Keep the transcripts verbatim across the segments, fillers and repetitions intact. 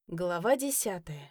Глава десятая.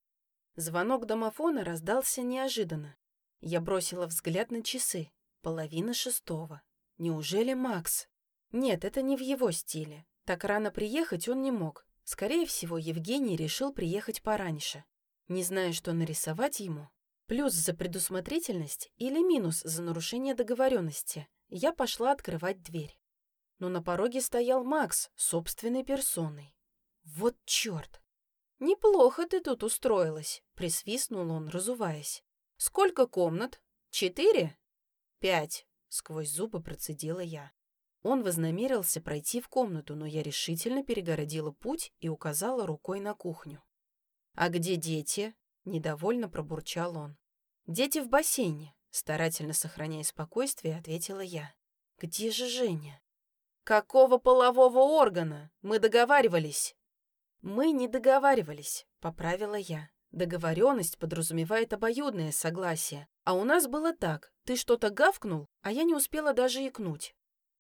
Звонок домофона раздался неожиданно. Я бросила взгляд на часы. Половина шестого. Неужели Макс? Нет, это не в его стиле. Так рано приехать он не мог. Скорее всего, Евгений решил приехать пораньше. Не знаю, что нарисовать ему. Плюс за предусмотрительность или минус за нарушение договоренности. Я пошла открывать дверь. Но на пороге стоял Макс собственной персоной. Вот черт! «Неплохо ты тут устроилась», — присвистнул он, разуваясь. «Сколько комнат? Четыре?» «Пять», — сквозь зубы процедила я. Он вознамерился пройти в комнату, но я решительно перегородила путь и указала рукой на кухню. «А где дети?» — недовольно пробурчал он. «Дети в бассейне», — старательно сохраняя спокойствие, ответила я. «Где же Женя?» «Какого полового органа? Мы договаривались». «Мы не договаривались», — поправила я. «Договоренность подразумевает обоюдное согласие, а у нас было так. Ты что-то гавкнул, а я не успела даже икнуть».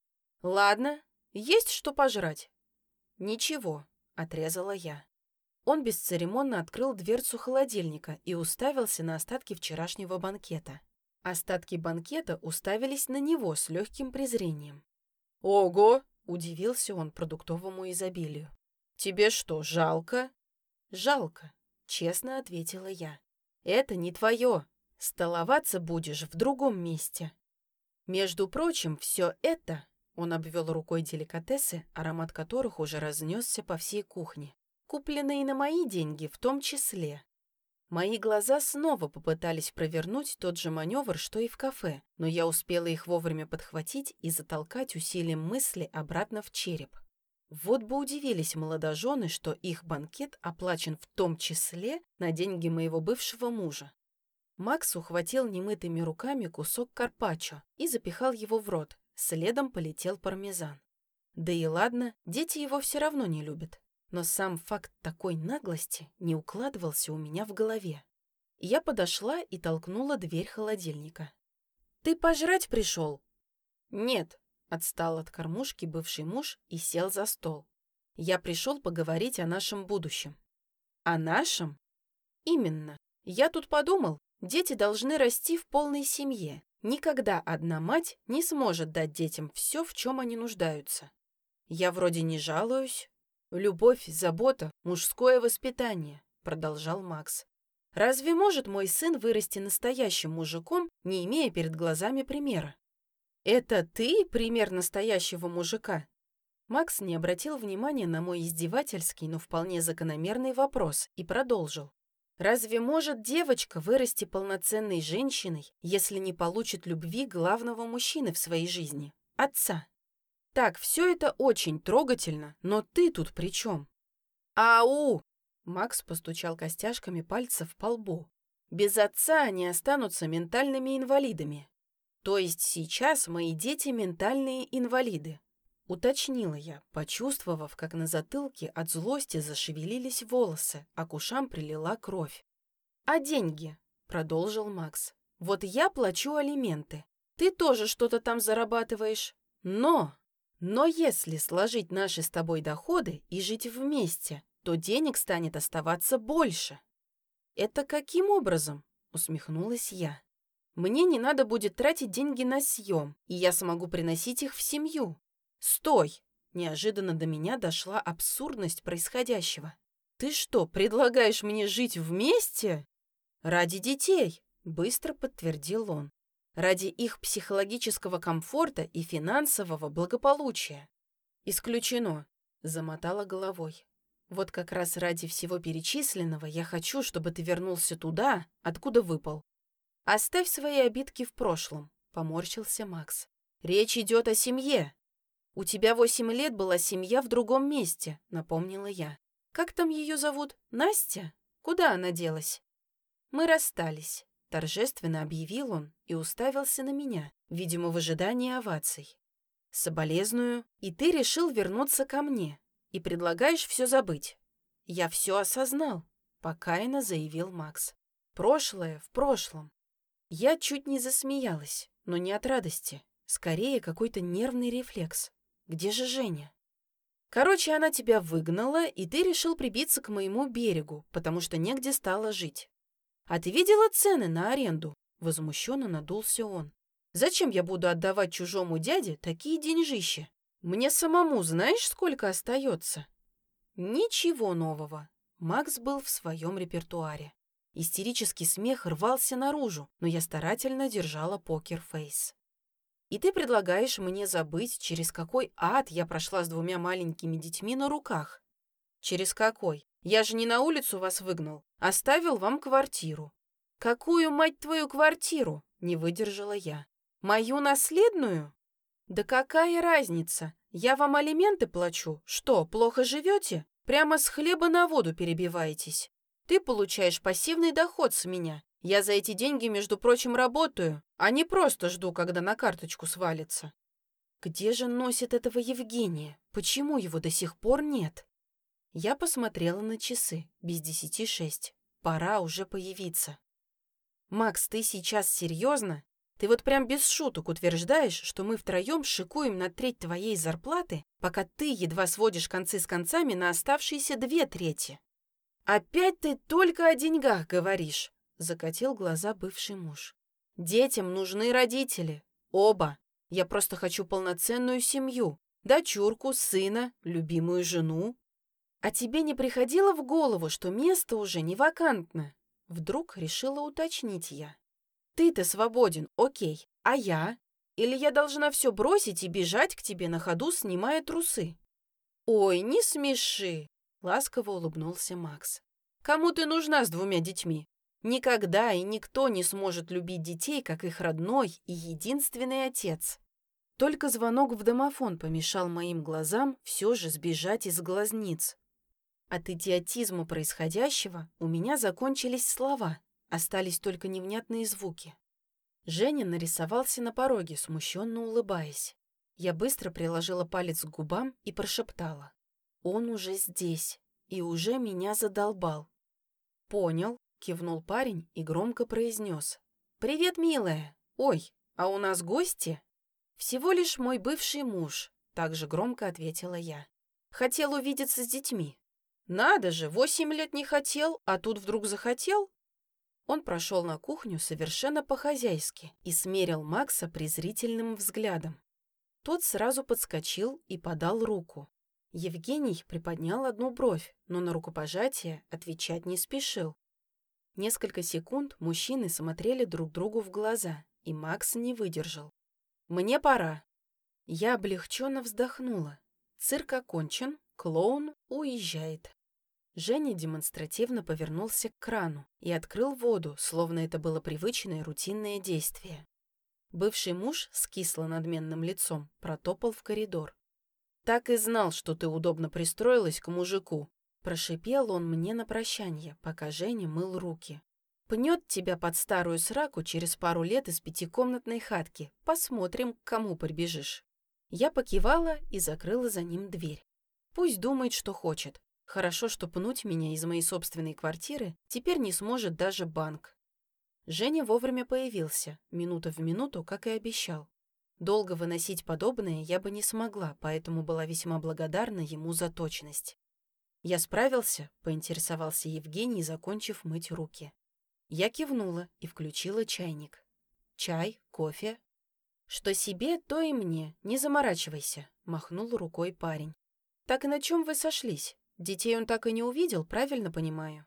«Ладно, есть что пожрать?» «Ничего», — отрезала я. Он бесцеремонно открыл дверцу холодильника и уставился на остатки вчерашнего банкета. Остатки банкета уставились на него с легким презрением. «Ого!» — удивился он продуктовому изобилию. «Тебе что, жалко?» «Жалко», — честно ответила я. «Это не твое. Столоваться будешь в другом месте». Между прочим, все это, он обвел рукой деликатесы, аромат которых уже разнесся по всей кухне, купленные на мои деньги в том числе. Мои глаза снова попытались провернуть тот же маневр, что и в кафе, но я успела их вовремя подхватить и затолкать усилием мысли обратно в череп. Вот бы удивились молодожены, что их банкет оплачен в том числе на деньги моего бывшего мужа. Макс ухватил немытыми руками кусок карпаччо и запихал его в рот, следом полетел пармезан. Да и ладно, дети его все равно не любят. Но сам факт такой наглости не укладывался у меня в голове. Я подошла и толкнула дверь холодильника. «Ты пожрать пришел?» «Нет». Отстал от кормушки бывший муж и сел за стол. «Я пришел поговорить о нашем будущем». «О нашем?» «Именно. Я тут подумал, дети должны расти в полной семье. Никогда одна мать не сможет дать детям все, в чем они нуждаются. Я вроде не жалуюсь. Любовь, забота, мужское воспитание», — продолжал Макс. «Разве может мой сын вырасти настоящим мужиком, не имея перед глазами примера?» «Это ты пример настоящего мужика?» Макс не обратил внимания на мой издевательский, но вполне закономерный вопрос и продолжил. «Разве может девочка вырасти полноценной женщиной, если не получит любви главного мужчины в своей жизни – отца? Так, все это очень трогательно, но ты тут при чем?» «Ау!» – Макс постучал костяшками пальцев по лбу. «Без отца они останутся ментальными инвалидами. То есть сейчас мои дети ментальные инвалиды», — уточнила я, почувствовав, как на затылке от злости зашевелились волосы, а к ушам прилила кровь. «А деньги?» — продолжил Макс. «Вот я плачу алименты. Ты тоже что-то там зарабатываешь. Но... Но если сложить наши с тобой доходы и жить вместе, то денег станет оставаться больше». «Это каким образом?» — усмехнулась я. «Мне не надо будет тратить деньги на съем, и я смогу приносить их в семью». «Стой!» – неожиданно до меня дошла абсурдность происходящего. «Ты что, предлагаешь мне жить вместе?» «Ради детей», – быстро подтвердил он. «Ради их психологического комфорта и финансового благополучия». «Исключено», – замотала головой. «Вот как раз ради всего перечисленного я хочу, чтобы ты вернулся туда, откуда выпал». «Оставь свои обидки в прошлом», — поморщился Макс. «Речь идет о семье». «У тебя восемь лет была семья в другом месте», — напомнила я. «Как там ее зовут? Настя? Куда она делась?» «Мы расстались», — торжественно объявил он и уставился на меня, видимо, в ожидании оваций. «Соболезную, и ты решил вернуться ко мне, и предлагаешь все забыть». «Я все осознал», — покаянно заявил Макс. «Прошлое в прошлом». Я чуть не засмеялась, но не от радости. Скорее, какой-то нервный рефлекс. Где же Женя? Короче, она тебя выгнала, и ты решил прибиться к моему берегу, потому что негде стало жить. А ты видела цены на аренду? Возмущенно надулся он. Зачем я буду отдавать чужому дяде такие деньжища? Мне самому знаешь, сколько остается? Ничего нового. Макс был в своем репертуаре. Истерический смех рвался наружу, но я старательно держала покер-фейс. И ты предлагаешь мне забыть, через какой ад я прошла с двумя маленькими детьми на руках? Через какой? Я же не на улицу вас выгнал, оставил вам квартиру. Какую, мать твою, квартиру? Не выдержала я. Мою наследную? Да какая разница? Я вам алименты плачу. Что, плохо живете? Прямо с хлеба на воду перебиваетесь. Ты получаешь пассивный доход с меня. Я за эти деньги, между прочим, работаю, а не просто жду, когда на карточку свалится. Где же носит этого Евгения? Почему его до сих пор нет? Я посмотрела на часы. Без десяти шесть. Пора уже появиться. Макс, ты сейчас серьезно? Ты вот прям без шуток утверждаешь, что мы втроем шикуем на треть твоей зарплаты, пока ты едва сводишь концы с концами на оставшиеся две трети. Опять ты только о деньгах говоришь. Закатил глаза бывший муж. Детям нужны родители. Оба. Я просто хочу полноценную семью. Дочурку, сына, любимую жену. А тебе не приходило в голову, что место уже не вакантно? Вдруг решила уточнить я. Ты-то свободен, окей. А я? Или я должна все бросить и бежать к тебе на ходу, снимая трусы? Ой, не смеши. Ласково улыбнулся Макс. Кому ты нужна с двумя детьми? Никогда и никто не сможет любить детей, как их родной и единственный отец. Только звонок в домофон помешал моим глазам все же сбежать из глазниц. От идиотизма происходящего у меня закончились слова, остались только невнятные звуки. Женя нарисовался на пороге, смущенно улыбаясь. Я быстро приложила палец к губам и прошептала. Он уже здесь и уже меня задолбал. Понял. Кивнул парень и громко произнес. «Привет, милая! Ой, а у нас гости?» «Всего лишь мой бывший муж», — также громко ответила я. «Хотел увидеться с детьми». «Надо же, восемь лет не хотел, а тут вдруг захотел?» Он прошел на кухню совершенно по-хозяйски и смерил Макса презрительным взглядом. Тот сразу подскочил и подал руку. Евгений приподнял одну бровь, но на рукопожатие отвечать не спешил. Несколько секунд мужчины смотрели друг другу в глаза, и Макс не выдержал. «Мне пора». Я облегченно вздохнула. Цирк окончен, клоун уезжает. Женя демонстративно повернулся к крану и открыл воду, словно это было привычное рутинное действие. Бывший муж с кисло-надменным лицом протопал в коридор. «Так и знал, что ты удобно пристроилась к мужику», — прошипел он мне на прощанье, пока Женя мыл руки. «Пнет тебя под старую сраку через пару лет из пятикомнатной хатки. Посмотрим, к кому прибежишь». Я покивала и закрыла за ним дверь. Пусть думает, что хочет. Хорошо, что пнуть меня из моей собственной квартиры теперь не сможет даже банк. Женя вовремя появился, минута в минуту, как и обещал. Долго выносить подобное я бы не смогла, поэтому была весьма благодарна ему за точность. «Я справился?» — поинтересовался Евгений, закончив мыть руки. Я кивнула и включила чайник. «Чай? Кофе?» «Что себе, то и мне, не заморачивайся», — махнул рукой парень. «Так и на чем вы сошлись? Детей он так и не увидел, правильно понимаю?»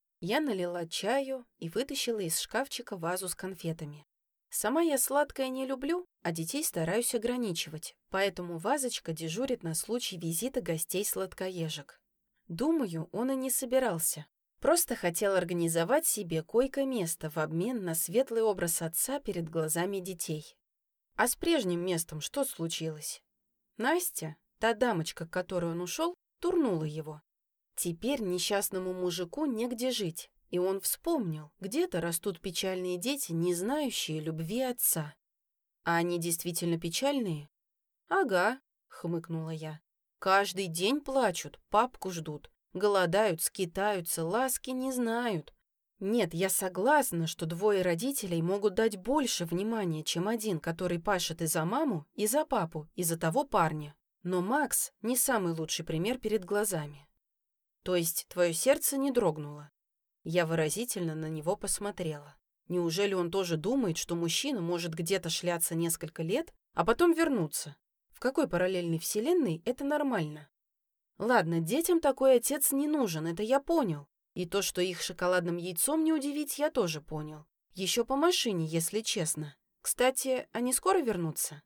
Я налила чаю и вытащила из шкафчика вазу с конфетами. Сама я сладкое не люблю, а детей стараюсь ограничивать, поэтому вазочка дежурит на случай визита гостей-сладкоежек. Думаю, он и не собирался. Просто хотел организовать себе койко-место в обмен на светлый образ отца перед глазами детей. А с прежним местом что случилось? Настя, та дамочка, к которой он ушел, турнула его. Теперь несчастному мужику негде жить, и он вспомнил, где-то растут печальные дети, не знающие любви отца. А они действительно печальные? Ага, хмыкнула я. Каждый день плачут, папку ждут, голодают, скитаются, ласки не знают. Нет, я согласна, что двое родителей могут дать больше внимания, чем один, который пашет и за маму, и за папу, и за того парня. Но Макс не самый лучший пример перед глазами. То есть твое сердце не дрогнуло. Я выразительно на него посмотрела. Неужели он тоже думает, что мужчина может где-то шляться несколько лет, а потом вернуться? В какой параллельной вселенной это нормально? Ладно, детям такой отец не нужен, это я понял. И то, что их шоколадным яйцом не удивить, я тоже понял. Еще по машине, если честно. Кстати, они скоро вернутся?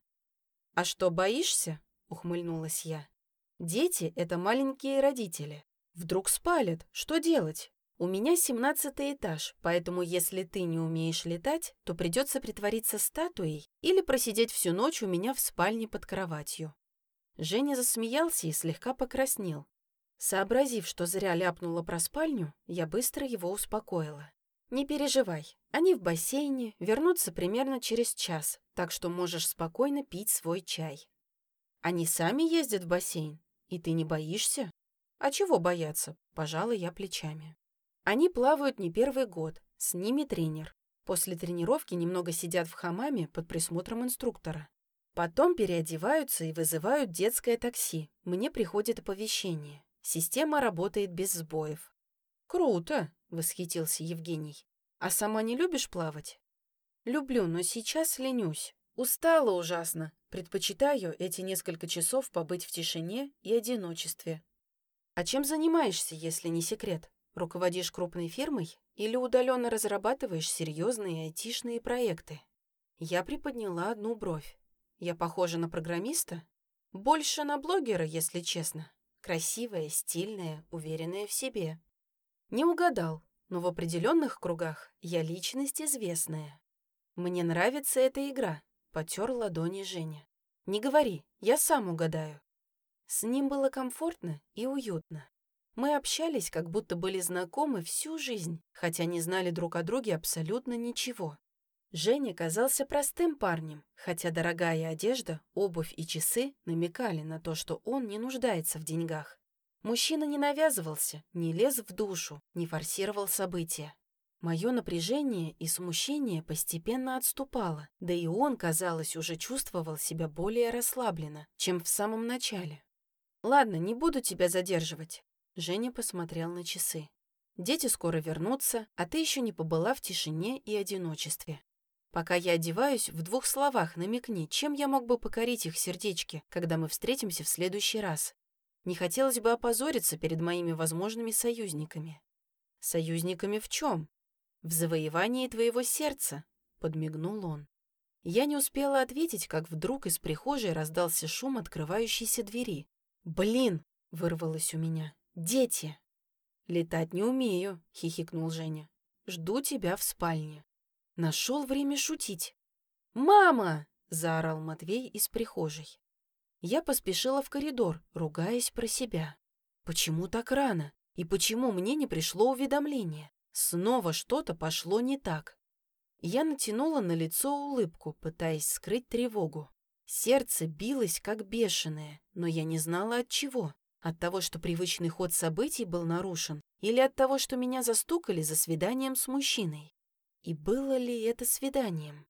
А что, боишься? Ухмыльнулась я. Дети — это маленькие родители. Вдруг спалят, что делать? У меня семнадцатый этаж, поэтому если ты не умеешь летать, то придется притвориться статуей или просидеть всю ночь у меня в спальне под кроватью. Женя засмеялся и слегка покраснел. Сообразив, что зря ляпнула про спальню, я быстро его успокоила. «Не переживай, они в бассейне, вернутся примерно через час, так что можешь спокойно пить свой чай». «Они сами ездят в бассейн? И ты не боишься?» «А чего бояться?» – пожала я плечами. «Они плавают не первый год, с ними тренер. После тренировки немного сидят в хамаме под присмотром инструктора. Потом переодеваются и вызывают детское такси. Мне приходит оповещение. Система работает без сбоев». «Круто!» — восхитился Евгений. «А сама не любишь плавать?» «Люблю, но сейчас ленюсь. Устала ужасно. Предпочитаю эти несколько часов побыть в тишине и одиночестве». «А чем занимаешься, если не секрет? Руководишь крупной фирмой или удаленно разрабатываешь серьезные айтишные проекты?» Я приподняла одну бровь. «Я похожа на программиста?» «Больше на блогера, если честно. Красивая, стильная, уверенная в себе». Не угадал, но в определенных кругах я личность известная. «Мне нравится эта игра», — потер ладони Женя. «Не говори, я сам угадаю». С ним было комфортно и уютно. Мы общались, как будто были знакомы всю жизнь, хотя не знали друг о друге абсолютно ничего. Женя казался простым парнем, хотя дорогая одежда, обувь и часы намекали на то, что он не нуждается в деньгах. Мужчина не навязывался, не лез в душу, не форсировал события. Мое напряжение и смущение постепенно отступало, да и он, казалось, уже чувствовал себя более расслабленно, чем в самом начале. «Ладно, не буду тебя задерживать», — Женя посмотрел на часы. «Дети скоро вернутся, а ты еще не побыла в тишине и одиночестве. Пока я одеваюсь, в двух словах намекни, чем я мог бы покорить их сердечки, когда мы встретимся в следующий раз. Не хотелось бы опозориться перед моими возможными союзниками». «Союзниками в чем?» «В завоевании твоего сердца», — подмигнул он. Я не успела ответить, как вдруг из прихожей раздался шум открывающейся двери. «Блин!» — вырвалось у меня. «Дети!» «Летать не умею», — хихикнул Женя. «Жду тебя в спальне». Нашел время шутить. «Мама!» — заорал Матвей из прихожей. Я поспешила в коридор, ругаясь про себя. Почему так рано? И почему мне не пришло уведомление? Снова что-то пошло не так. Я натянула на лицо улыбку, пытаясь скрыть тревогу. Сердце билось как бешеное, но я не знала от чего. От того, что привычный ход событий был нарушен, или от того, что меня застукали за свиданием с мужчиной. И было ли это свиданием?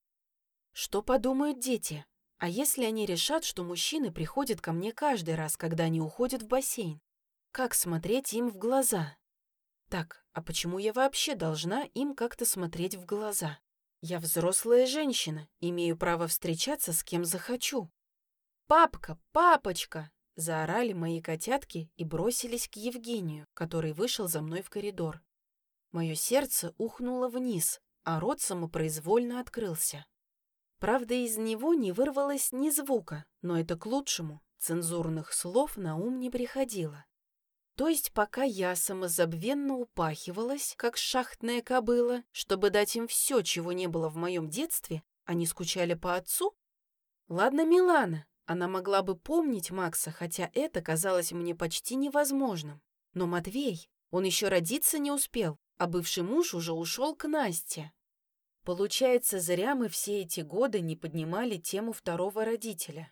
Что подумают дети? А если они решат, что мужчины приходят ко мне каждый раз, когда они уходят в бассейн? Как смотреть им в глаза? Так, а почему я вообще должна им как-то смотреть в глаза? Я взрослая женщина, имею право встречаться с кем захочу. «Папка, папочка!» — заорали мои котятки и бросились к Евгению, который вышел за мной в коридор. Мое сердце ухнуло вниз, а рот самопроизвольно открылся. Правда, из него не вырвалось ни звука, но это к лучшему, цензурных слов на ум не приходило. То есть пока я самозабвенно упахивалась, как шахтная кобыла, чтобы дать им все, чего не было в моем детстве, они скучали по отцу? Ладно, Милана, она могла бы помнить Макса, хотя это казалось мне почти невозможным. Но Матвей, он еще родиться не успел, а бывший муж уже ушел к Насте. Получается, зря мы все эти годы не поднимали тему второго родителя.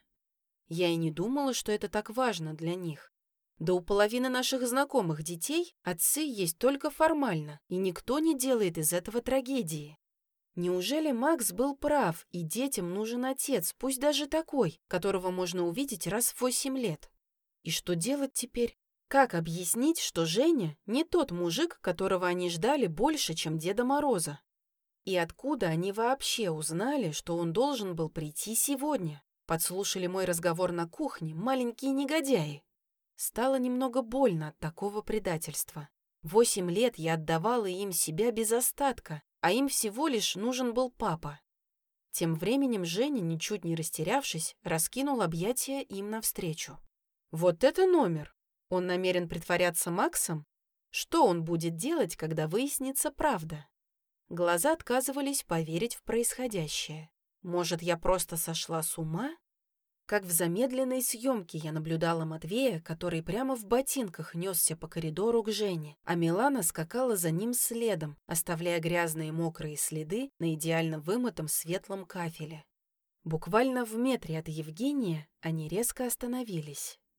Я и не думала, что это так важно для них. Да у половины наших знакомых детей отцы есть только формально, и никто не делает из этого трагедии. Неужели Макс был прав, и детям нужен отец, пусть даже такой, которого можно увидеть раз в восемь лет? И что делать теперь? Как объяснить, что Женя не тот мужик, которого они ждали больше, чем Деда Мороза? И откуда они вообще узнали, что он должен был прийти сегодня? Подслушали мой разговор на кухне, маленькие негодяи. Стало немного больно от такого предательства. Восемь лет я отдавала им себя без остатка, а им всего лишь нужен был папа. Тем временем Женя, ничуть не растерявшись, раскинул объятия им навстречу. Вот это номер! Он намерен притворяться Максом? Что он будет делать, когда выяснится правда? Глаза отказывались поверить в происходящее. Может, я просто сошла с ума? Как в замедленной съемке я наблюдала Матвея, который прямо в ботинках несся по коридору к Жене, а Милана скакала за ним следом, оставляя грязные мокрые следы на идеально вымытом светлом кафеле. Буквально в метре от Евгения они резко остановились.